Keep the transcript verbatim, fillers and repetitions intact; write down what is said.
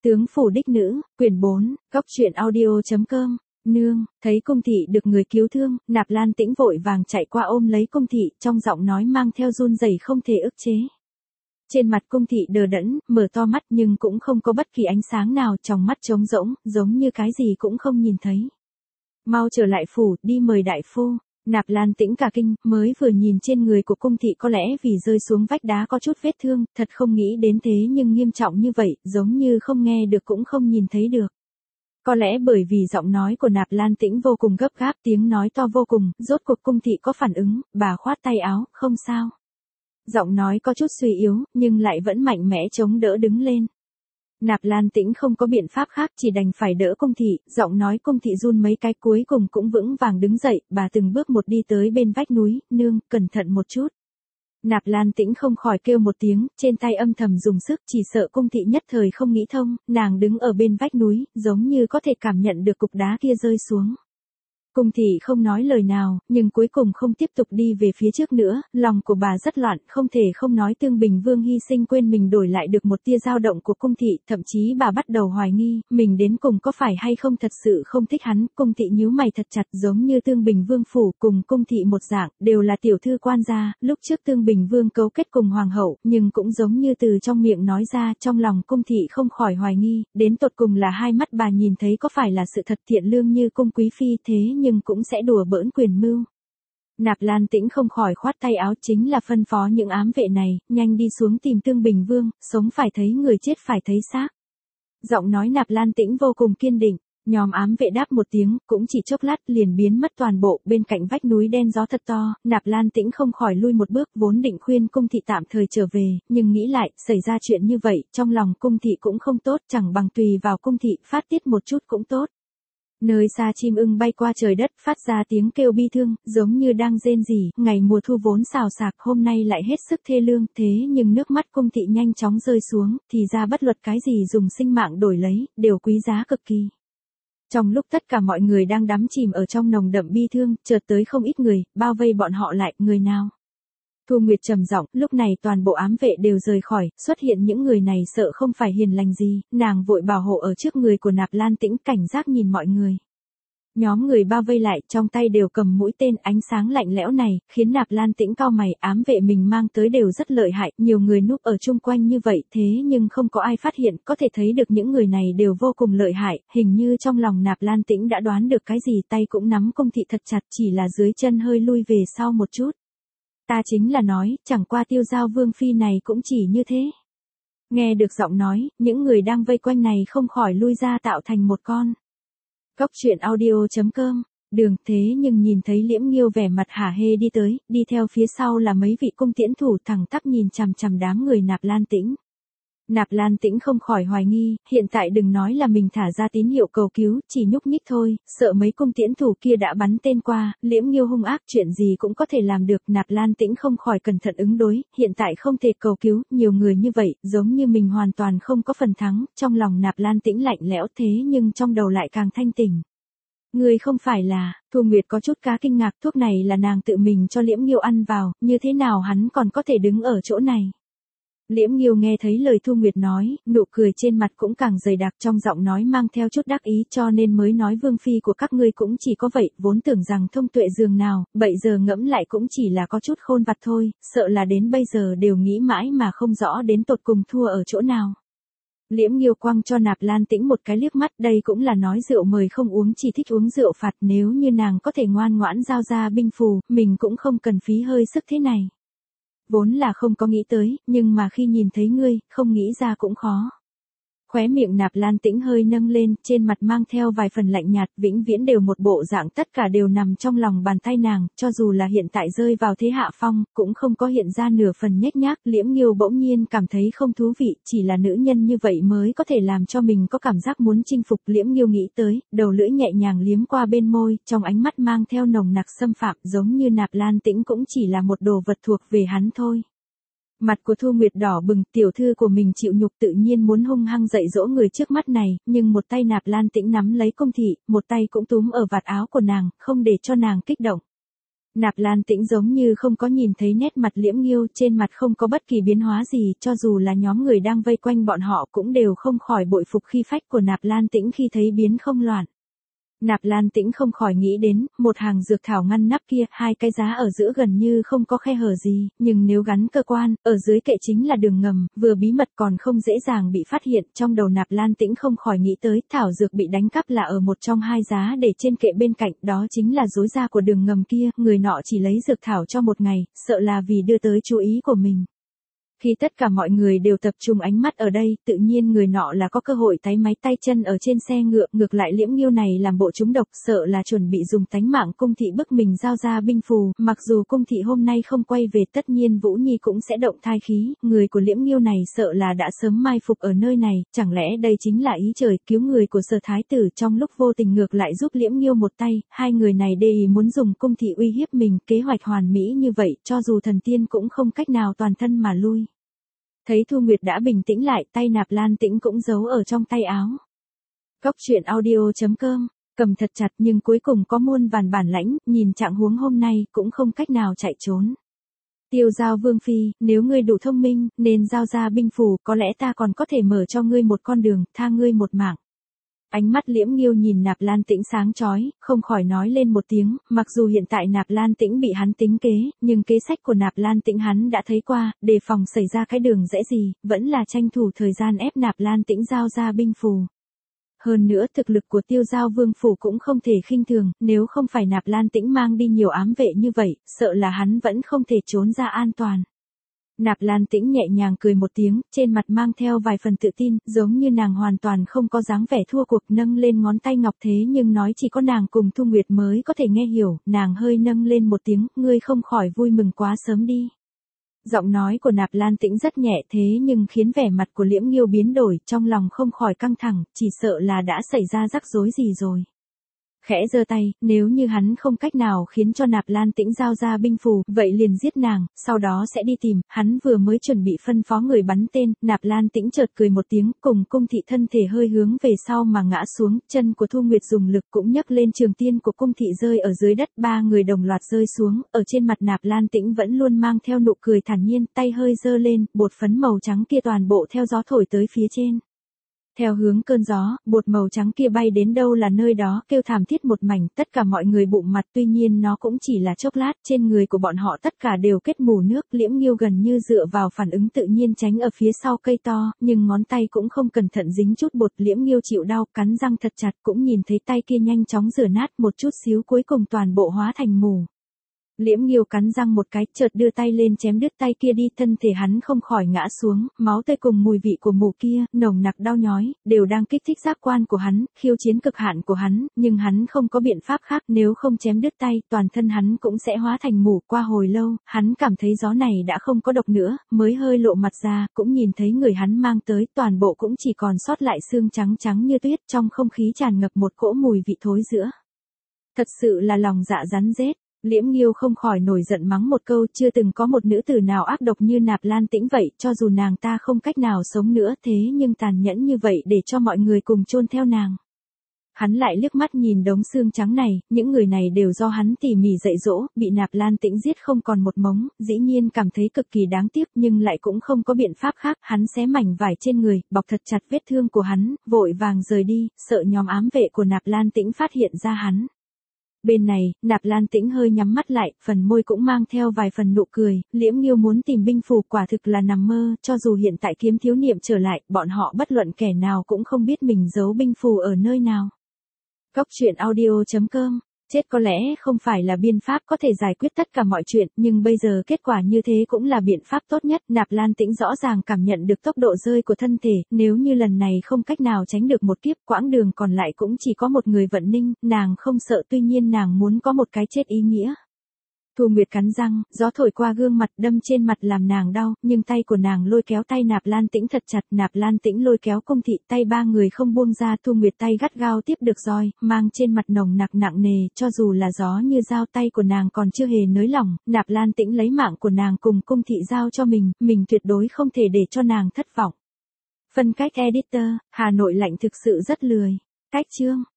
Tướng phủ đích nữ, quyển bốn, góc truyện audio.com, nương, thấy cung thị được người cứu thương, Nạp Lan Tĩnh vội vàng chạy qua ôm lấy cung thị, trong giọng nói mang theo run rẩy không thể ức chế. Trên mặt cung thị đờ đẫn, mở to mắt nhưng cũng không có bất kỳ ánh sáng nào, trong mắt trống rỗng, giống như cái gì cũng không nhìn thấy. Mau trở lại phủ, đi mời đại phu. Nạp Lan Tĩnh cả kinh, mới vừa nhìn trên người của cung thị có lẽ vì rơi xuống vách đá có chút vết thương, thật không nghĩ đến thế nhưng nghiêm trọng như vậy, giống như không nghe được cũng không nhìn thấy được. Có lẽ bởi vì giọng nói của Nạp Lan Tĩnh vô cùng gấp gáp, tiếng nói to vô cùng, rốt cuộc cung thị có phản ứng, bà khoát tay áo, không sao. Giọng nói có chút suy yếu, nhưng lại vẫn mạnh mẽ chống đỡ đứng lên. Nạp Lan Tĩnh không có biện pháp khác, chỉ đành phải đỡ cung thị, giọng nói cung thị run mấy cái cuối cùng cũng vững vàng đứng dậy, bà từng bước một đi tới bên vách núi, nương, cẩn thận một chút. Nạp Lan Tĩnh không khỏi kêu một tiếng, trên tay âm thầm dùng sức, chỉ sợ cung thị nhất thời không nghĩ thông, nàng đứng ở bên vách núi, giống như có thể cảm nhận được cục đá kia rơi xuống. Cung thị không nói lời nào, nhưng cuối cùng không tiếp tục đi về phía trước nữa, lòng của bà rất loạn, không thể không nói Tương Bình Vương hy sinh quên mình đổi lại được một tia dao động của cung thị, thậm chí bà bắt đầu hoài nghi, mình đến cùng có phải hay không thật sự không thích hắn, cung thị nhíu mày thật chặt giống như Tương Bình Vương phủ cùng cung thị một dạng, đều là tiểu thư quan gia, lúc trước Tương Bình Vương cấu kết cùng hoàng hậu, nhưng cũng giống như từ trong miệng nói ra, trong lòng cung thị không khỏi hoài nghi, đến tột cùng là hai mắt bà nhìn thấy có phải là sự thật thiện lương như cung quý phi thế nhưng cũng sẽ đùa bỡn quyền mưu. Nạp Lan Tĩnh không khỏi khoát tay áo, chính là phân phó những ám vệ này, nhanh đi xuống tìm Tương Bình Vương, sống phải thấy người chết phải thấy xác. Giọng nói Nạp Lan Tĩnh vô cùng kiên định, nhóm ám vệ đáp một tiếng, cũng chỉ chốc lát liền biến mất toàn bộ, bên cạnh vách núi đen gió thật to, Nạp Lan Tĩnh không khỏi lui một bước, vốn định khuyên cung thị tạm thời trở về, nhưng nghĩ lại, xảy ra chuyện như vậy, trong lòng cung thị cũng không tốt, chẳng bằng tùy vào cung thị, phát tiết một chút cũng tốt. Nơi xa chim ưng bay qua trời đất, phát ra tiếng kêu bi thương, giống như đang rên rỉ, ngày mùa thu vốn xào xạc, hôm nay lại hết sức thê lương, thế nhưng nước mắt cung thị nhanh chóng rơi xuống, thì ra bất luật cái gì dùng sinh mạng đổi lấy, đều quý giá cực kỳ. Trong lúc tất cả mọi người đang đắm chìm ở trong nồng đậm bi thương, chợt tới không ít người, bao vây bọn họ lại, người nào? Thu Nguyệt trầm giọng, lúc này toàn bộ ám vệ đều rời khỏi, xuất hiện những người này sợ không phải hiền lành gì, nàng vội bảo hộ ở trước người của Nạp Lan Tĩnh, cảnh giác nhìn mọi người. Nhóm người bao vây lại, trong tay đều cầm mũi tên, ánh sáng lạnh lẽo này, khiến Nạp Lan Tĩnh cau mày, ám vệ mình mang tới đều rất lợi hại, nhiều người núp ở chung quanh như vậy thế nhưng không có ai phát hiện, có thể thấy được những người này đều vô cùng lợi hại, hình như trong lòng Nạp Lan Tĩnh đã đoán được cái gì, tay cũng nắm cung thị thật chặt, chỉ là dưới chân hơi lui về sau một chút. Ta chính là nói, chẳng qua Tiêu Giao Vương phi này cũng chỉ như thế. Nghe được giọng nói, những người đang vây quanh này không khỏi lui ra tạo thành một con. Góc truyện audio.com, đường thế nhưng nhìn thấy Liễm Nghiêu vẻ mặt hả hê đi tới, đi theo phía sau là mấy vị cung tiễn thủ thẳng tắp nhìn chằm chằm đám người Nạp Lan Tĩnh. Nạp Lan Tĩnh không khỏi hoài nghi, hiện tại đừng nói là mình thả ra tín hiệu cầu cứu, chỉ nhúc nhích thôi, sợ mấy cung tiễn thủ kia đã bắn tên qua, Liễm Nghiêu hung ác chuyện gì cũng có thể làm được, Nạp Lan Tĩnh không khỏi cẩn thận ứng đối, hiện tại không thể cầu cứu, nhiều người như vậy, giống như mình hoàn toàn không có phần thắng, trong lòng Nạp Lan Tĩnh lạnh lẽo thế nhưng trong đầu lại càng thanh tỉnh. Người không phải là, Thu Nguyệt có chút cá kinh ngạc, thuốc này là nàng tự mình cho Liễm Nghiêu ăn vào, như thế nào hắn còn có thể đứng ở chỗ này. Liễm Nghiêu nghe thấy lời Thu Nguyệt nói, nụ cười trên mặt cũng càng dày đặc, trong giọng nói mang theo chút đắc ý, cho nên mới nói vương phi của các ngươi cũng chỉ có vậy, vốn tưởng rằng thông tuệ dường nào, bây giờ ngẫm lại cũng chỉ là có chút khôn vặt thôi, sợ là đến bây giờ đều nghĩ mãi mà không rõ đến tột cùng thua ở chỗ nào. Liễm Nghiêu quăng cho Nạp Lan Tĩnh một cái liếc mắt, đây cũng là nói rượu mời không uống, chỉ thích uống rượu phạt, nếu như nàng có thể ngoan ngoãn giao ra binh phù, mình cũng không cần phí hơi sức thế này. Vốn là không có nghĩ tới, nhưng mà khi nhìn thấy ngươi, không nghĩ ra cũng khó. Khóe miệng Nạp Lan Tĩnh hơi nâng lên, trên mặt mang theo vài phần lạnh nhạt, vĩnh viễn đều một bộ dạng tất cả đều nằm trong lòng bàn tay nàng, cho dù là hiện tại rơi vào thế hạ phong, cũng không có hiện ra nửa phần nhếch nhác, Liễm Nghiêu bỗng nhiên cảm thấy không thú vị, chỉ là nữ nhân như vậy mới có thể làm cho mình có cảm giác muốn chinh phục, Liễm Nghiêu nghĩ tới, đầu lưỡi nhẹ nhàng liếm qua bên môi, trong ánh mắt mang theo nồng nặc xâm phạm, giống như Nạp Lan Tĩnh cũng chỉ là một đồ vật thuộc về hắn thôi. Mặt của Thu Nguyệt đỏ bừng, tiểu thư của mình chịu nhục tự nhiên muốn hung hăng dạy dỗ người trước mắt này, nhưng một tay Nạp Lan Tĩnh nắm lấy cung thị, một tay cũng túm ở vạt áo của nàng, không để cho nàng kích động. Nạp Lan Tĩnh giống như không có nhìn thấy nét mặt Liễm Nghiêu, trên mặt không có bất kỳ biến hóa gì, cho dù là nhóm người đang vây quanh bọn họ cũng đều không khỏi bội phục khí phách của Nạp Lan Tĩnh khi thấy biến không loạn. Nạp Lan Tĩnh không khỏi nghĩ đến, một hàng dược thảo ngăn nắp kia, hai cái giá ở giữa gần như không có khe hở gì, nhưng nếu gắn cơ quan, ở dưới kệ chính là đường ngầm, vừa bí mật còn không dễ dàng bị phát hiện. Trong đầu Nạp Lan Tĩnh không khỏi nghĩ tới, thảo dược bị đánh cắp là ở một trong hai giá để trên kệ bên cạnh, đó chính là rối ra của đường ngầm kia, người nọ chỉ lấy dược thảo cho một ngày, sợ là vì đưa tới chú ý của mình. Khi tất cả mọi người đều tập trung ánh mắt ở đây, tự nhiên người nọ là có cơ hội táy máy tay chân ở trên xe ngựa, ngược lại Liễm Nghiêu này làm bộ trúng độc, sợ là chuẩn bị dùng tánh mạng cung thị bức mình giao ra binh phù, mặc dù cung thị hôm nay không quay về tất nhiên Vũ Nhi cũng sẽ động thai khí, người của Liễm Nghiêu này sợ là đã sớm mai phục ở nơi này, chẳng lẽ đây chính là ý trời cứu người của Sở Thái Tử, trong lúc vô tình ngược lại giúp Liễm Nghiêu một tay, hai người này đề ý muốn dùng cung thị uy hiếp mình, kế hoạch hoàn mỹ như vậy, cho dù thần tiên cũng không cách nào toàn thân mà lui. Thấy Thu Nguyệt đã bình tĩnh lại, tay Nạp Lan Tĩnh cũng giấu ở trong tay áo. Cốc truyện audio chấm com, cầm thật chặt nhưng cuối cùng có muôn vàn bản lãnh, nhìn trạng huống hôm nay cũng không cách nào chạy trốn. Tiêu Giao Vương Phi, nếu ngươi đủ thông minh, nên giao ra binh phù, có lẽ ta còn có thể mở cho ngươi một con đường, tha ngươi một mạng. Ánh mắt Liễm Nghiêu nhìn Nạp Lan Tĩnh sáng chói, không khỏi nói lên một tiếng, mặc dù hiện tại Nạp Lan Tĩnh bị hắn tính kế, nhưng kế sách của Nạp Lan Tĩnh hắn đã thấy qua, đề phòng xảy ra cái đường rẽ gì, vẫn là tranh thủ thời gian ép Nạp Lan Tĩnh giao ra binh phù. Hơn nữa thực lực của Tiêu Giao Vương Phủ cũng không thể khinh thường, nếu không phải Nạp Lan Tĩnh mang đi nhiều ám vệ như vậy, sợ là hắn vẫn không thể trốn ra an toàn. Nạp Lan Tĩnh nhẹ nhàng cười một tiếng, trên mặt mang theo vài phần tự tin, giống như nàng hoàn toàn không có dáng vẻ thua cuộc, nâng lên ngón tay ngọc thế nhưng nói chỉ có nàng cùng Thu Nguyệt mới có thể nghe hiểu, nàng hơi nâng lên một tiếng, ngươi không khỏi vui mừng quá sớm đi. Giọng nói của Nạp Lan Tĩnh rất nhẹ thế nhưng khiến vẻ mặt của Liễm Nghiêu biến đổi, trong lòng không khỏi căng thẳng, chỉ sợ là đã xảy ra rắc rối gì rồi. Khẽ giơ tay, nếu như hắn không cách nào khiến cho Nạp Lan Tĩnh giao ra binh phù, vậy liền giết nàng, sau đó sẽ đi tìm, hắn vừa mới chuẩn bị phân phó người bắn tên, Nạp Lan Tĩnh chợt cười một tiếng, cùng cung thị thân thể hơi hướng về sau mà ngã xuống, chân của Thu Nguyệt dùng lực cũng nhấc lên trường tiên của cung thị rơi ở dưới đất, ba người đồng loạt rơi xuống, ở trên mặt Nạp Lan Tĩnh vẫn luôn mang theo nụ cười thản nhiên, tay hơi giơ lên, bột phấn màu trắng kia toàn bộ theo gió thổi tới phía trên. Theo hướng cơn gió, bột màu trắng kia bay đến đâu là nơi đó, kêu thảm thiết một mảnh, tất cả mọi người bụng mặt, tuy nhiên nó cũng chỉ là chốc lát, trên người của bọn họ tất cả đều kết mù nước, Liễm Nghiêu gần như dựa vào phản ứng tự nhiên tránh ở phía sau cây to, nhưng ngón tay cũng không cẩn thận dính chút bột, Liễm Nghiêu chịu đau, cắn răng thật chặt, cũng nhìn thấy tay kia nhanh chóng rửa nát, một chút xíu cuối cùng toàn bộ hóa thành mù. Liễm Nghiêu cắn răng một cái, chợt đưa tay lên chém đứt tay kia đi, thân thể hắn không khỏi ngã xuống, máu tươi cùng mùi vị của mù kia, nồng nặc đau nhói, đều đang kích thích giác quan của hắn, khiêu chiến cực hạn của hắn, nhưng hắn không có biện pháp khác, nếu không chém đứt tay, toàn thân hắn cũng sẽ hóa thành mù. Qua hồi lâu, hắn cảm thấy gió này đã không có độc nữa, mới hơi lộ mặt ra, cũng nhìn thấy người hắn mang tới, toàn bộ cũng chỉ còn sót lại xương trắng trắng như tuyết, trong không khí tràn ngập một cỗ mùi vị thối rữa. Thật sự là lòng dạ rắn rết. Liễm Nghiêu không khỏi nổi giận mắng một câu, chưa từng có một nữ tử nào ác độc như Nạp Lan Tĩnh vậy, cho dù nàng ta không cách nào sống nữa thế nhưng tàn nhẫn như vậy để cho mọi người cùng chôn theo nàng. Hắn lại liếc mắt nhìn đống xương trắng này, những người này đều do hắn tỉ mỉ dạy dỗ, bị Nạp Lan Tĩnh giết không còn một mống, dĩ nhiên cảm thấy cực kỳ đáng tiếc nhưng lại cũng không có biện pháp khác, hắn xé mảnh vải trên người, bọc thật chặt vết thương của hắn, vội vàng rời đi, sợ nhóm ám vệ của Nạp Lan Tĩnh phát hiện ra hắn. Bên này, Nạp Lan Tĩnh hơi nhắm mắt lại, phần môi cũng mang theo vài phần nụ cười, Liễm Nghiêu muốn tìm binh phù quả thực là nằm mơ, cho dù hiện tại Kiếm Thiếu Niệm trở lại, bọn họ bất luận kẻ nào cũng không biết mình giấu binh phù ở nơi nào. Cốc truyện audio chấm com, chết có lẽ không phải là biện pháp có thể giải quyết tất cả mọi chuyện, nhưng bây giờ kết quả như thế cũng là biện pháp tốt nhất. Nạp Lan Tĩnh rõ ràng cảm nhận được tốc độ rơi của thân thể, nếu như lần này không cách nào tránh được một kiếp, quãng đường còn lại cũng chỉ có một người vận ninh, nàng không sợ, tuy nhiên nàng muốn có một cái chết ý nghĩa. Thu Nguyệt cắn răng, gió thổi qua gương mặt đâm trên mặt làm nàng đau, nhưng tay của nàng lôi kéo tay Nạp Lan Tĩnh thật chặt, Nạp Lan Tĩnh lôi kéo Cung thị, tay ba người không buông ra, Thu Nguyệt tay gắt gao tiếp được roi, mang trên mặt nồng nặc nặng nề, cho dù là gió như dao, tay của nàng còn chưa hề nới lỏng, Nạp Lan Tĩnh lấy mạng của nàng cùng Cung thị giao cho mình, mình tuyệt đối không thể để cho nàng thất vọng. Phân cách editor, Hà Nội lạnh thực sự rất lười. Cách chương